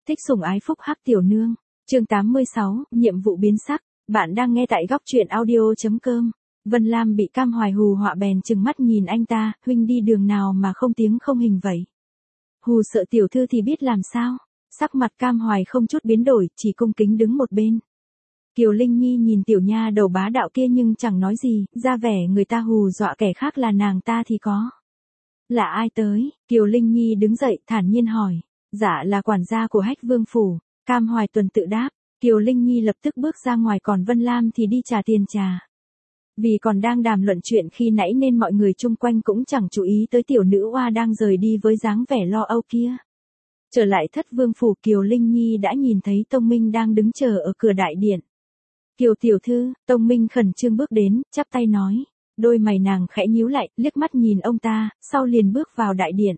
Thích sủng ái phúc hắc tiểu nương. Chương 86, nhiệm vụ biến sắc. Bạn đang nghe tại góc truyện audio.com. Vân Lam bị Cam Hoài hù họa bèn trừng mắt nhìn anh ta, huynh đi đường nào mà không tiếng không hình vậy. Hù sợ tiểu thư thì biết làm sao. Sắc mặt Cam Hoài không chút biến đổi, chỉ cung kính đứng một bên. Kiều Linh Nhi nhìn tiểu nha đầu bá đạo kia nhưng chẳng nói gì, ra vẻ người ta hù dọa kẻ khác là nàng ta thì có. Là ai tới? Kiều Linh Nhi đứng dậy thản nhiên hỏi. Dạ là quản gia của Hách Vương Phủ. Cam Hoài Tuần tự đáp. Kiều Linh Nhi lập tức bước ra ngoài, còn Vân Lam thì đi trả tiền trà. Vì còn đang đàm luận chuyện khi nãy nên mọi người chung quanh cũng chẳng chú ý tới tiểu nữ oa đang rời đi với dáng vẻ lo âu kia. Trở lại Thất Vương Phủ, Kiều Linh Nhi đã nhìn thấy Tông Minh đang đứng chờ ở cửa đại điện. Kiều tiểu thư. Tông Minh khẩn trương bước đến, chắp tay nói. Đôi mày nàng khẽ nhíu lại, liếc mắt nhìn ông ta, sau liền bước vào đại điện.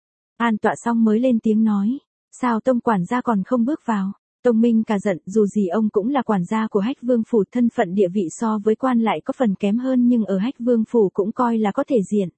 An tọa xong mới lên tiếng nói. Sao Tông quản gia còn không bước vào? Tông Minh cả giận, dù gì ông cũng là quản gia của Hách Vương Phủ, thân phận địa vị so với quan lại có phần kém hơn nhưng ở Hách Vương Phủ cũng coi là có thể diện.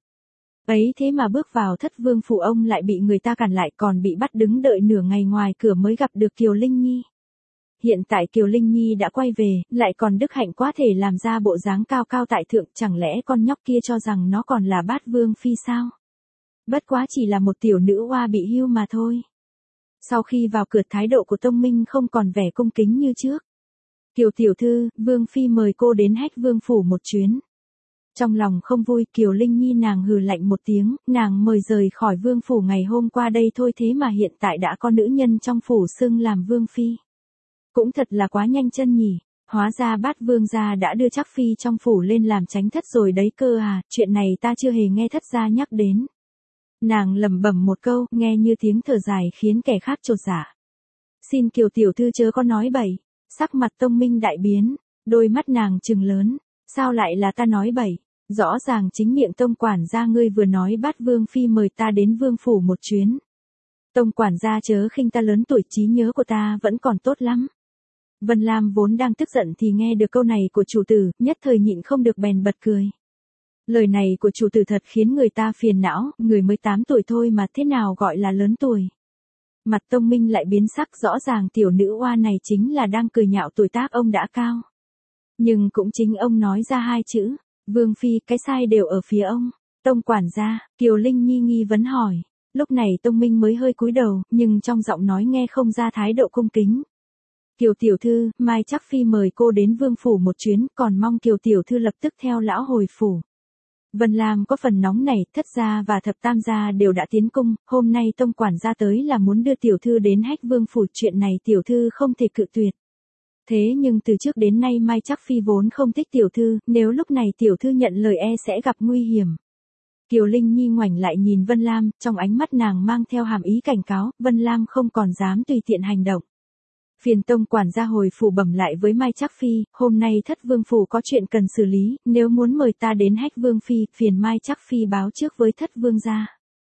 Ấy thế mà bước vào Thất Vương Phủ ông lại bị người ta cản lại, còn bị bắt đứng đợi nửa ngày ngoài cửa mới gặp được Kiều Linh Nhi. Hiện tại Kiều Linh Nhi đã quay về, lại còn đức hạnh quá thể làm ra bộ dáng cao cao tại thượng, chẳng lẽ con nhóc kia cho rằng nó còn là bát vương phi sao? Bất quá chỉ là một tiểu nữ oa bị hưu mà thôi. Sau khi vào cửa, thái độ của Tông Minh không còn vẻ cung kính như trước. Kiều tiểu thư, Vương phi mời cô đến Hách Vương Phủ một chuyến. Trong lòng không vui, Kiều Linh Nhi nàng hừ lạnh một tiếng, nàng mời rời khỏi Vương Phủ ngày hôm qua đây thôi, thế mà hiện tại đã có nữ nhân trong phủ xưng làm Vương phi. Cũng thật là quá nhanh chân nhỉ, hóa ra bát vương gia đã đưa chắc phi trong phủ lên làm chánh thất rồi đấy cơ à, chuyện này ta chưa hề nghe thất gia nhắc đến. Nàng lẩm bẩm một câu, nghe như tiếng thở dài khiến kẻ khác chột dạ. Xin Kiều tiểu thư chớ có nói bậy. Sắc mặt Tông Minh đại biến, đôi mắt nàng trừng lớn, sao lại là ta nói bậy? Rõ ràng chính miệng Tông quản gia ngươi vừa nói bát vương phi mời ta đến Vương Phủ một chuyến. Tông quản gia chớ khinh ta lớn tuổi, trí nhớ của ta vẫn còn tốt lắm. Vân Lam vốn đang tức giận thì nghe được câu này của chủ tử, nhất thời nhịn không được bèn bật cười. Lời này của chủ tử thật khiến người ta phiền não, người mới 8 tuổi thôi mà thế nào gọi là lớn tuổi. Mặt Tông Minh lại biến sắc, rõ ràng tiểu nữ oa này chính là đang cười nhạo tuổi tác ông đã cao. Nhưng cũng chính ông nói ra hai chữ, Vương phi, cái sai đều ở phía ông. Tông quản gia. Kiều Linh Nhi nghi vấn hỏi. Lúc này Tông Minh mới hơi cúi đầu, nhưng trong giọng nói nghe không ra thái độ cung kính. Kiều tiểu thư, mai chắc phi mời cô đến Vương Phủ một chuyến, còn mong Kiều tiểu thư lập tức theo lão hồi phủ. Vân Lam có phần nóng này, thất gia và thập tam gia đều đã tiến cung, hôm nay Tông quản gia tới là muốn đưa tiểu thư đến Hách Vương Phủ, chuyện này tiểu thư không thể cự tuyệt. Thế nhưng từ trước đến nay mai chắc phi vốn không thích tiểu thư, nếu lúc này tiểu thư nhận lời e sẽ gặp nguy hiểm. Kiều Linh Nhi ngoảnh lại nhìn Vân Lam, trong ánh mắt nàng mang theo hàm ý cảnh cáo, Vân Lam không còn dám tùy tiện hành động. Phiền Tông quản gia hồi phủ bẩm lại với Mai Trác Phi, hôm nay Thất Vương Phủ có chuyện cần xử lý, nếu muốn mời ta đến Hách Vương Phi, phiền Mai Trác Phi báo trước với Thất Vương gia.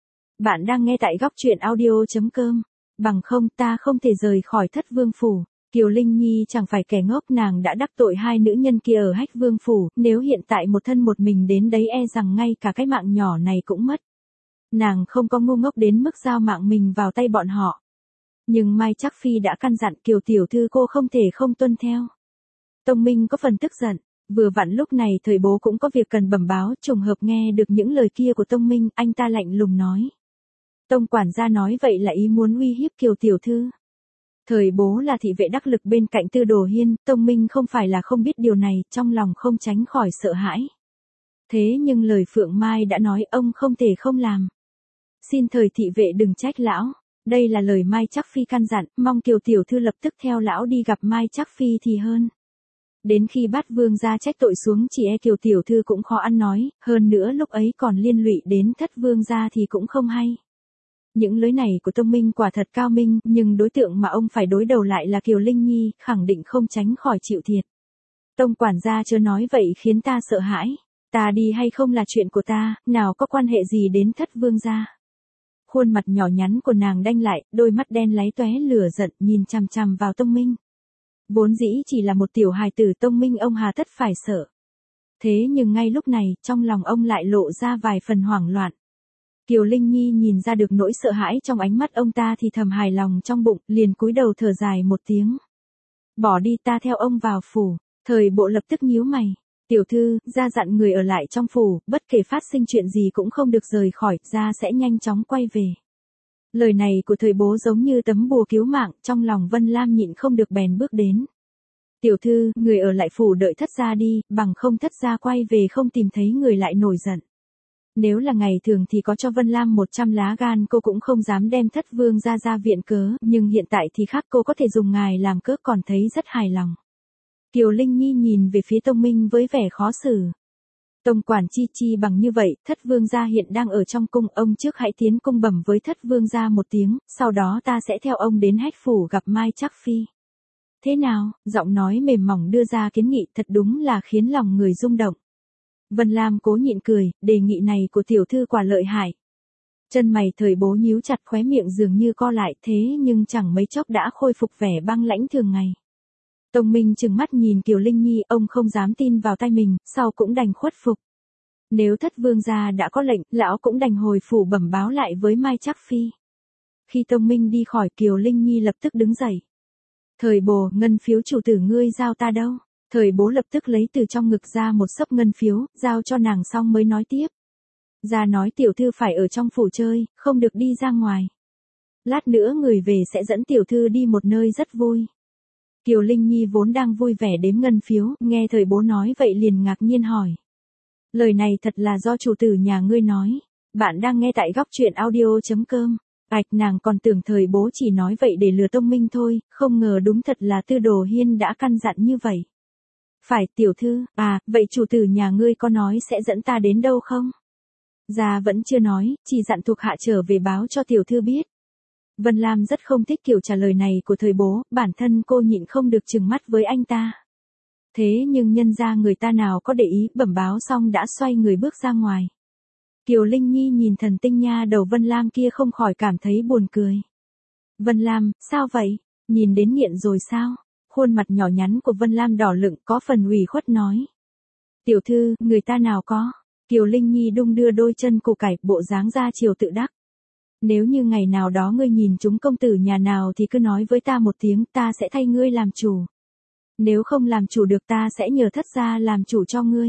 Bạn đang nghe tại góc truyện audio.com, bằng không ta không thể rời khỏi Thất Vương Phủ. Kiều Linh Nhi chẳng phải kẻ ngốc, nàng đã đắc tội hai nữ nhân kia ở Hách Vương Phủ, nếu hiện tại một thân một mình đến đấy e rằng ngay cả cái mạng nhỏ này cũng mất. Nàng không có ngu ngốc đến mức giao mạng mình vào tay bọn họ. Nhưng Mai Trác Phi đã căn dặn Kiều tiểu thư cô không thể không tuân theo. Tông Minh có phần tức giận, vừa vặn lúc này thời bố cũng có việc cần bẩm báo, trùng hợp nghe được những lời kia của Tông Minh, anh ta lạnh lùng nói. Tông quản gia nói vậy là ý muốn uy hiếp Kiều tiểu thư. Thời bố là thị vệ đắc lực bên cạnh Tư Đồ Hiên, Tông Minh không phải là không biết điều này, trong lòng không tránh khỏi sợ hãi. Thế nhưng lời Phượng Mai đã nói ông không thể không làm. Xin thời thị vệ đừng trách lão. Đây là lời Mai Trác Phi căn dặn, mong Kiều tiểu thư lập tức theo lão đi gặp Mai Trác Phi thì hơn. Đến khi Bát Vương gia trách tội xuống chỉ e Kiều tiểu thư cũng khó ăn nói, hơn nữa lúc ấy còn liên lụy đến Thất Vương gia thì cũng không hay. Những lời này của Tông Minh quả thật cao minh, nhưng đối tượng mà ông phải đối đầu lại là Kiều Linh Nhi, khẳng định không tránh khỏi chịu thiệt. Tông quản gia chớ nói vậy khiến ta sợ hãi. Ta đi hay không là chuyện của ta, nào có quan hệ gì đến Thất Vương gia. Khuôn mặt nhỏ nhắn của nàng đanh lại, đôi mắt đen láy tóe lửa giận nhìn chằm chằm vào Tông Minh. Vốn dĩ chỉ là một tiểu hài tử Tông Minh ông hà tất phải sợ. Thế nhưng ngay lúc này, trong lòng ông lại lộ ra vài phần hoảng loạn. Kiều Linh Nhi nhìn ra được nỗi sợ hãi trong ánh mắt ông ta thì thầm hài lòng trong bụng, liền cúi đầu thở dài một tiếng. Bỏ đi, ta theo ông vào phủ. Thời Bộ lập tức nhíu mày. Tiểu thư, gia dặn người ở lại trong phủ, bất kể phát sinh chuyện gì cũng không được rời khỏi, gia sẽ nhanh chóng quay về. Lời này của Thời Bố giống như tấm bùa cứu mạng, trong lòng Vân Lam nhịn không được bèn bước đến. Tiểu thư, người ở lại phủ đợi thất gia đi, bằng không thất gia quay về không tìm thấy người lại nổi giận. Nếu là ngày thường thì có cho Vân Lam 100 lá gan cô cũng không dám đem thất vương ra viện cớ, nhưng hiện tại thì khác, cô có thể dùng ngài làm cớ, còn thấy rất hài lòng. Kiều Linh Nhi nhìn về phía Tông Minh với vẻ khó xử. Tông quản chi bằng như vậy, thất vương gia hiện đang ở trong cung, ông trước hãy tiến cung bẩm với thất vương gia một tiếng, sau đó ta sẽ theo ông đến Hách phủ gặp Mai Trác Phi. Thế nào? Giọng nói mềm mỏng đưa ra kiến nghị, thật đúng là khiến lòng người rung động. Vân Lam cố nhịn cười, đề nghị này của tiểu thư quả lợi hại. Chân mày Thời Bố nhíu chặt, khóe miệng dường như co lại, thế nhưng chẳng mấy chốc đã khôi phục vẻ băng lãnh thường ngày. Tông Minh trừng mắt nhìn Kiều Linh Nhi, ông không dám tin vào tay mình, sau cũng đành khuất phục. Nếu thất vương gia đã có lệnh, lão cũng đành hồi phủ bẩm báo lại với Mai Trác Phi. Khi Tông Minh đi khỏi, Kiều Linh Nhi lập tức đứng dậy. Thời Bố, ngân phiếu chủ tử ngươi giao ta đâu? Thời Bố lập tức lấy từ trong ngực ra một xấp ngân phiếu, giao cho nàng xong mới nói tiếp. Gia nói tiểu thư phải ở trong phủ chơi, không được đi ra ngoài. Lát nữa người về sẽ dẫn tiểu thư đi một nơi rất vui. Kiều Linh Nhi vốn đang vui vẻ đếm ngân phiếu, nghe Thời Bố nói vậy liền ngạc nhiên hỏi. Lời này thật là do chủ tử nhà ngươi nói. Bạn đang nghe tại góc truyện audio.com. Nàng còn tưởng Thời Bố chỉ nói vậy để lừa Tông Minh thôi, không ngờ đúng thật là Tư Đồ Hiên đã căn dặn như vậy. Phải, tiểu thư, vậy chủ tử nhà ngươi có nói sẽ dẫn ta đến đâu không? Gia vẫn chưa nói, chỉ dặn thuộc hạ trở về báo cho tiểu thư biết. Vân Lam rất không thích kiểu trả lời này của Thời Bố, bản thân cô nhịn không được trừng mắt với anh ta. Thế nhưng nhân ra người ta nào có để ý, bẩm báo xong đã xoay người bước ra ngoài. Kiều Linh Nhi nhìn thần tinh nha đầu Vân Lam kia không khỏi cảm thấy buồn cười. Vân Lam, sao vậy? Nhìn đến nghiện rồi sao? Khuôn mặt nhỏ nhắn của Vân Lam đỏ lựng, có phần ủy khuất nói. Tiểu thư, người ta nào có? Kiều Linh Nhi đung đưa đôi chân củ cải, bộ dáng ra chiều tự đắc. Nếu như ngày nào đó ngươi nhìn chúng công tử nhà nào thì cứ nói với ta một tiếng, ta sẽ thay ngươi làm chủ. Nếu không làm chủ được ta sẽ nhờ thất gia làm chủ cho ngươi.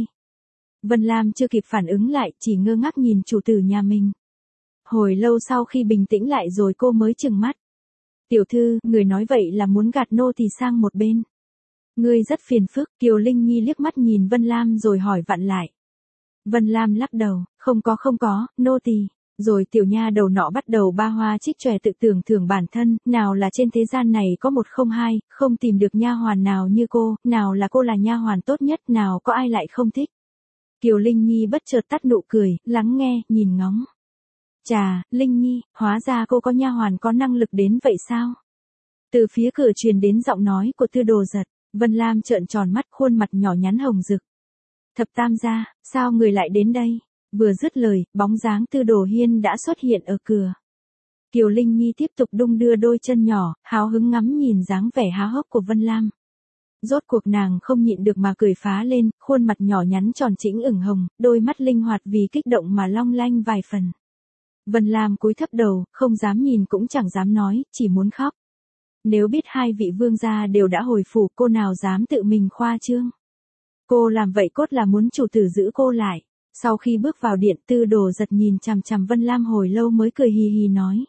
Vân Lam chưa kịp phản ứng lại, chỉ ngơ ngác nhìn chủ tử nhà mình. Hồi lâu sau khi bình tĩnh lại rồi cô mới trừng mắt. Tiểu thư, người nói vậy là muốn gạt nô tỳ sang một bên. Ngươi rất phiền phức, Kiều Linh Nhi liếc mắt nhìn Vân Lam rồi hỏi vặn lại. Vân Lam lắc đầu, không có, nô tỳ. Rồi tiểu nha đầu nọ bắt đầu ba hoa trích chòe tự tưởng thưởng bản thân, nào là trên thế gian này có một không hai, không tìm được nha hoàn nào như cô, nào là cô là nha hoàn tốt nhất, nào có ai lại không thích. Kiều Linh Nhi bất chợt tắt nụ cười, lắng nghe, nhìn ngóng. Chà, Linh Nhi, hóa ra cô có nha hoàn có năng lực đến vậy sao? Từ phía cửa truyền đến giọng nói của Tư Đồ Giật, Vân Lam trợn tròn mắt, khuôn mặt nhỏ nhắn hồng rực. Thập tam gia, sao người lại đến đây? Vừa dứt lời, bóng dáng Tư Đồ Hiên đã xuất hiện ở cửa. Kiều Linh Nhi tiếp tục đung đưa đôi chân nhỏ, háo hứng ngắm nhìn dáng vẻ há hốc của Vân Lam. Rốt cuộc nàng không nhịn được mà cười phá lên, khuôn mặt nhỏ nhắn tròn trĩnh ửng hồng, đôi mắt linh hoạt vì kích động mà long lanh vài phần. Vân Lam cúi thấp đầu, không dám nhìn cũng chẳng dám nói, chỉ muốn khóc. Nếu biết hai vị vương gia đều đã hồi phủ, cô nào dám tự mình khoa trương. Cô làm vậy cốt là muốn chủ tử giữ cô lại. Sau khi bước vào điện, Tư Đồ Giật nhìn chằm chằm Vân Lam hồi lâu mới cười hì hì nói.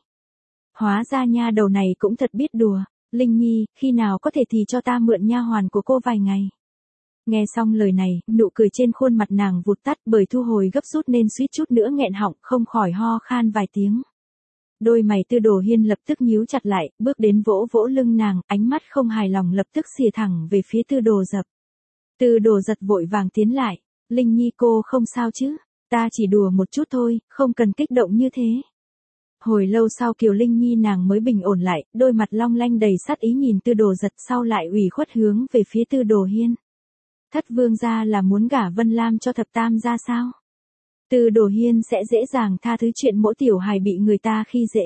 Hóa ra nha đầu này cũng thật biết đùa. Linh Nhi, khi nào có thể thì cho ta mượn nha hoàn của cô vài ngày. Nghe xong lời này, nụ cười trên khuôn mặt nàng vụt tắt, bởi thu hồi gấp rút nên suýt chút nữa nghẹn họng, không khỏi ho khan vài tiếng. Đôi mày Tư Đồ Hiên lập tức nhíu chặt lại, bước đến vỗ vỗ lưng nàng, ánh mắt không hài lòng lập tức xìa thẳng về phía Tư Đồ Giật. Tư Đồ Giật vội vàng tiến lại. Linh Nhi cô không sao chứ? Ta chỉ đùa một chút thôi, không cần kích động như thế. Hồi lâu sau Kiều Linh Nhi nàng mới bình ổn lại, đôi mặt long lanh đầy sát ý nhìn Tư Đồ Giật, sau lại ủy khuất hướng về phía Tư Đồ Hiên. Thất vương gia là muốn gả Vân Lam cho thập tam gia sao? Tư Đồ Hiên sẽ dễ dàng tha thứ chuyện mỗi tiểu hài bị người ta khi dễ.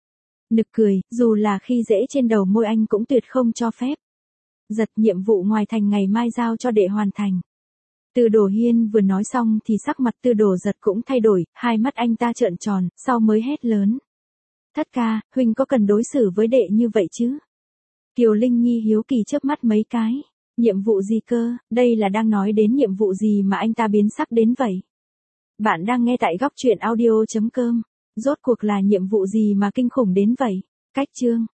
Nực cười, dù là khi dễ trên đầu môi anh cũng tuyệt không cho phép. Giật, nhiệm vụ ngoài thành ngày mai giao cho đệ hoàn thành. Tư Đồ Hiên vừa nói xong thì sắc mặt Tư Đồ Giật cũng thay đổi, hai mắt anh ta trợn tròn, sau mới hét lớn. Thất ca, huynh có cần đối xử với đệ như vậy chứ? Kiều Linh Nhi hiếu kỳ chớp mắt mấy cái. Nhiệm vụ gì cơ, đây là đang nói đến nhiệm vụ gì mà anh ta biến sắc đến vậy? Bạn đang nghe tại góc truyện audio.com. Rốt cuộc là nhiệm vụ gì mà kinh khủng đến vậy? Cách chương.